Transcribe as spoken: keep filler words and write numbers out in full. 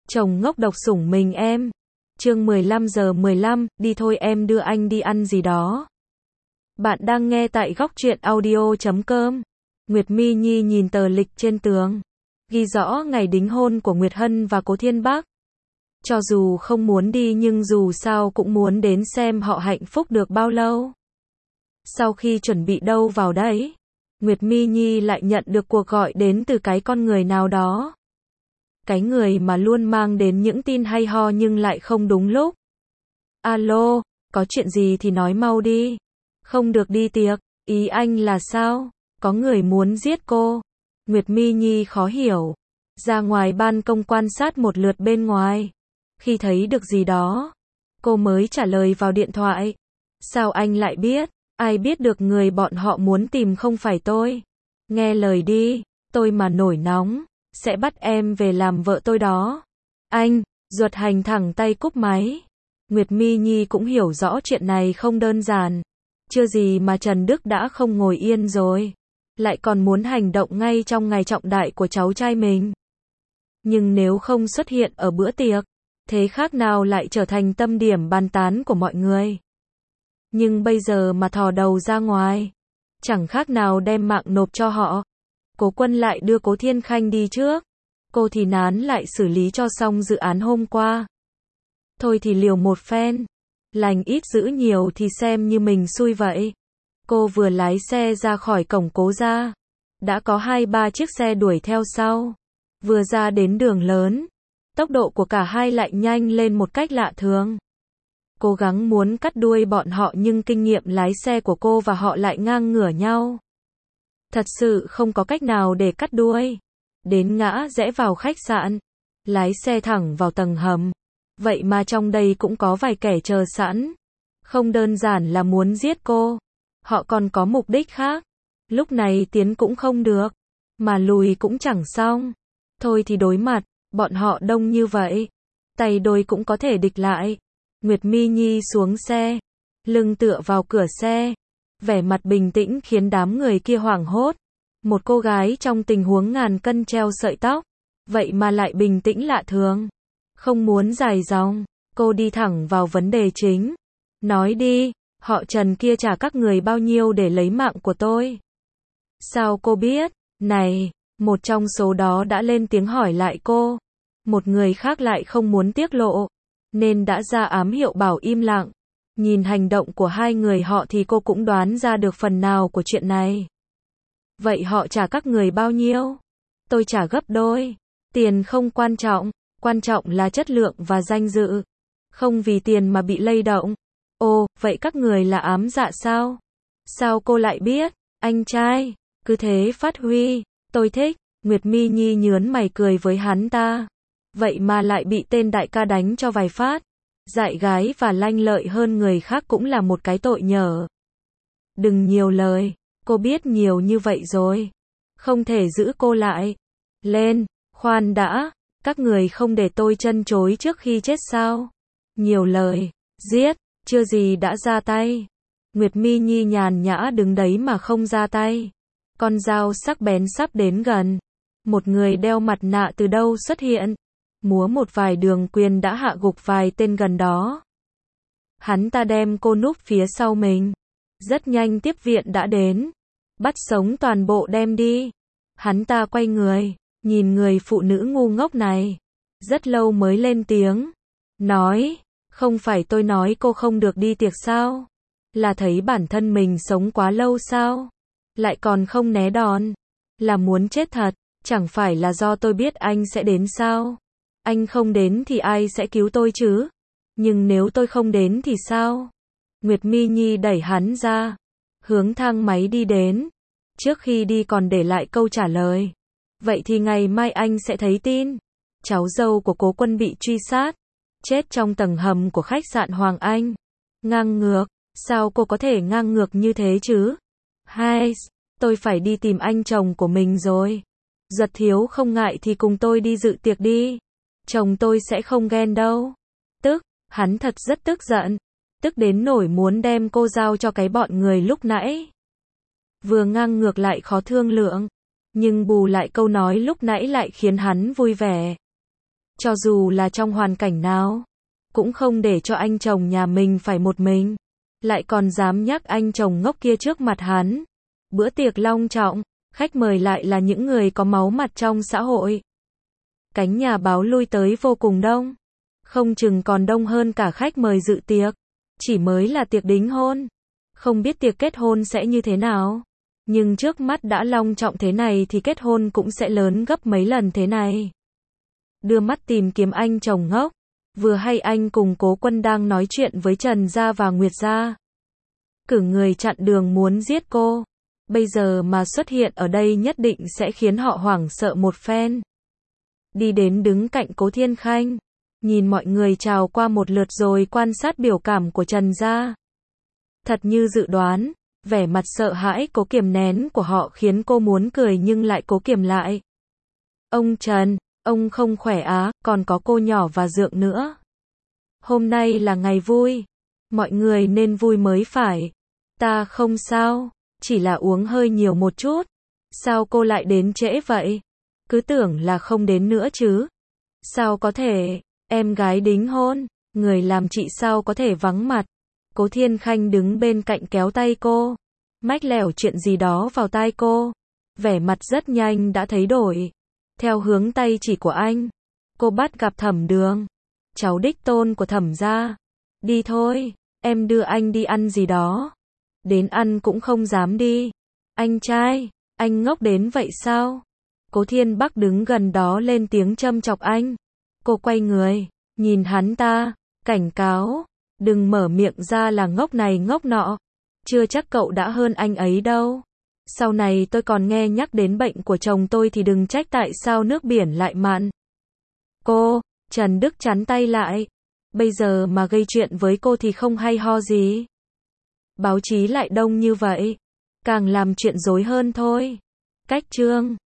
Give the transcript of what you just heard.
Chồng ngốc độc sủng mình em. Chương mười lăm giờ mười lăm, đi thôi em đưa anh đi ăn gì đó. Bạn đang nghe tại góc truyện audio chấm com. Nguyệt Mi Nhi nhìn tờ lịch trên tường, ghi rõ ngày đính hôn của Nguyệt Hân và Cố Thiên Bắc. Cho dù không muốn đi nhưng dù sao cũng muốn đến xem họ hạnh phúc được bao lâu. Sau khi chuẩn bị đâu vào đấy, Nguyệt Mi Nhi lại nhận được cuộc gọi đến từ cái con người nào đó. Cái người mà luôn mang đến những tin hay ho nhưng lại không đúng lúc. Alo, có chuyện gì thì nói mau đi. Không được đi tiệc, ý anh là sao? Có người muốn giết cô. Nguyệt Mi Nhi khó hiểu. Ra ngoài ban công quan sát một lượt bên ngoài. Khi thấy được gì đó, cô mới trả lời vào điện thoại. Sao anh lại biết? Ai biết được người bọn họ muốn tìm không phải tôi. Nghe lời đi, tôi mà nổi nóng, sẽ bắt em về làm vợ tôi đó. Anh, Duật Hành thẳng tay cúp máy. Nguyệt Mi Nhi cũng hiểu rõ chuyện này không đơn giản. Chưa gì mà Trần Đức đã không ngồi yên rồi, lại còn muốn hành động ngay trong ngày trọng đại của cháu trai mình. Nhưng nếu không xuất hiện ở bữa tiệc, thế khác nào lại trở thành tâm điểm bàn tán của mọi người. Nhưng bây giờ mà thò đầu ra ngoài, chẳng khác nào đem mạng nộp cho họ. Cố Quân lại đưa Cố Thiên Khanh đi trước. Cô thì nán lại xử lý cho xong dự án hôm qua. Thôi thì liều một phen. Lành ít dữ nhiều thì xem như mình xui vậy. Cô vừa lái xe ra khỏi cổng Cố gia, đã có hai ba chiếc xe đuổi theo sau. Vừa ra đến đường lớn, tốc độ của cả hai lại nhanh lên một cách lạ thường. Cố gắng muốn cắt đuôi bọn họ nhưng kinh nghiệm lái xe của cô và họ lại ngang ngửa nhau. Thật sự không có cách nào để cắt đuôi. Đến ngã rẽ vào khách sạn, lái xe thẳng vào tầng hầm. Vậy mà trong đây cũng có vài kẻ chờ sẵn. Không đơn giản là muốn giết cô, họ còn có mục đích khác. Lúc này tiến cũng không được, mà lùi cũng chẳng xong. Thôi thì đối mặt, bọn họ đông như vậy, tay đôi cũng có thể địch lại. Nguyệt Mi Nhi xuống xe, lưng tựa vào cửa xe, vẻ mặt bình tĩnh khiến đám người kia hoảng hốt. Một cô gái trong tình huống ngàn cân treo sợi tóc, vậy mà lại bình tĩnh lạ thường. Không muốn dài dòng, cô đi thẳng vào vấn đề chính. Nói đi, họ Trần kia trả các người bao nhiêu để lấy mạng của tôi? Sao cô biết? Này, một trong số đó đã lên tiếng hỏi lại cô. Một người khác lại không muốn tiết lộ, nên đã ra ám hiệu bảo im lặng. Nhìn hành động của hai người họ thì cô cũng đoán ra được phần nào của chuyện này. Vậy họ trả các người bao nhiêu? Tôi trả gấp đôi. Tiền không quan trọng, quan trọng là chất lượng và danh dự. Không vì tiền mà bị lay động. Ồ, vậy các người là ám dạ sao? Sao cô lại biết? Anh trai, cứ thế phát huy. Tôi thích. Nguyệt Mi Nhi nhớn mày cười với hắn ta. Vậy mà lại bị tên đại ca đánh cho vài phát. Dại gái và lanh lợi hơn người khác cũng là một cái tội nhở. Đừng nhiều lời, cô biết nhiều như vậy rồi. Không thể giữ cô lại. Lên, khoan đã, các người không để tôi chân chối trước khi chết sao? Nhiều lời, giết, chưa gì đã ra tay. Nguyệt Mi Nhi nhàn nhã đứng đấy mà không ra tay. Con dao sắc bén sắp đến gần. Một người đeo mặt nạ từ đâu xuất hiện. Múa một vài đường quyền đã hạ gục vài tên gần đó. Hắn ta đem cô núp phía sau mình. Rất nhanh tiếp viện đã đến. Bắt sống toàn bộ đem đi. Hắn ta quay người, nhìn người phụ nữ ngu ngốc này. Rất lâu mới lên tiếng. Nói, không phải tôi nói cô không được đi tiệc sao? Là thấy bản thân mình sống quá lâu sao? Lại còn không né đòn. Là muốn chết thật, chẳng phải là do tôi biết anh sẽ đến sao? Anh không đến thì ai sẽ cứu tôi chứ? Nhưng nếu tôi không đến thì sao? Nguyệt Mi Nhi đẩy hắn ra, hướng thang máy đi đến. Trước khi đi còn để lại câu trả lời. Vậy thì ngày mai anh sẽ thấy tin. Cháu dâu của Cố Quân bị truy sát, chết trong tầng hầm của khách sạn Hoàng Anh. Ngang ngược, sao cô có thể ngang ngược như thế chứ? Hai, tôi phải đi tìm anh chồng của mình rồi. Duật thiếu không ngại thì cùng tôi đi dự tiệc đi. Chồng tôi sẽ không ghen đâu. Tức, hắn thật rất tức giận. Tức đến nổi muốn đem cô giao cho cái bọn người lúc nãy. Vừa ngang ngược lại khó thương lượng. Nhưng bù lại câu nói lúc nãy lại khiến hắn vui vẻ. cho dù là trong hoàn cảnh nào, cũng không để cho anh chồng nhà mình phải một mình, lại còn dám nhắc anh chồng ngốc kia trước mặt hắn. Bữa tiệc long trọng, khách mời lại là những người có máu mặt trong xã hội. Cánh nhà báo lui tới vô cùng đông, không chừng còn đông hơn cả khách mời dự tiệc, chỉ mới là tiệc đính hôn. Không biết tiệc kết hôn sẽ như thế nào, nhưng trước mắt đã long trọng thế này thì kết hôn cũng sẽ lớn gấp mấy lần thế này. Đưa mắt tìm kiếm anh chồng ngốc, vừa hay anh cùng Cố Quân đang nói chuyện với Trần Gia và Nguyệt Gia. Cử người chặn đường muốn giết cô, bây giờ mà xuất hiện ở đây nhất định sẽ khiến họ hoảng sợ một phen. Đi đến đứng cạnh Cố Thiên Khanh, nhìn mọi người chào qua một lượt rồi quan sát biểu cảm của Trần Gia. Thật như dự đoán, vẻ mặt sợ hãi cố kiềm nén của họ khiến cô muốn cười nhưng lại cố kiềm lại. Ông Trần, ông không khỏe á, còn có cô nhỏ và Dượng nữa. Hôm nay là ngày vui, mọi người nên vui mới phải. Ta không sao, chỉ là uống hơi nhiều một chút. Sao cô lại đến trễ vậy? Cứ tưởng là không đến nữa chứ. Sao có thể, em gái đính hôn, người làm chị sao có thể vắng mặt. Cố Thiên Khanh đứng bên cạnh kéo tay cô, mách lẻo chuyện gì đó vào tai cô. Vẻ mặt rất nhanh đã thấy đổi. Theo hướng tay chỉ của anh, cô bắt gặp Thẩm Đường, cháu đích tôn của Thẩm gia. Đi thôi, em đưa anh đi ăn gì đó. Đến ăn cũng không dám đi. Anh trai, anh ngốc đến vậy sao? Cố Thiên Bắc đứng gần đó lên tiếng châm chọc anh. Cô quay người, nhìn hắn ta, cảnh cáo, đừng mở miệng ra là ngốc này ngốc nọ. Chưa chắc cậu đã hơn anh ấy đâu. Sau này tôi còn nghe nhắc đến bệnh của chồng tôi thì đừng trách tại sao nước biển lại mặn. Cô, Trần Đức chắn tay lại. Bây giờ mà gây chuyện với cô thì không hay ho gì. Báo chí lại đông như vậy, càng làm chuyện rối hơn thôi. Cách chương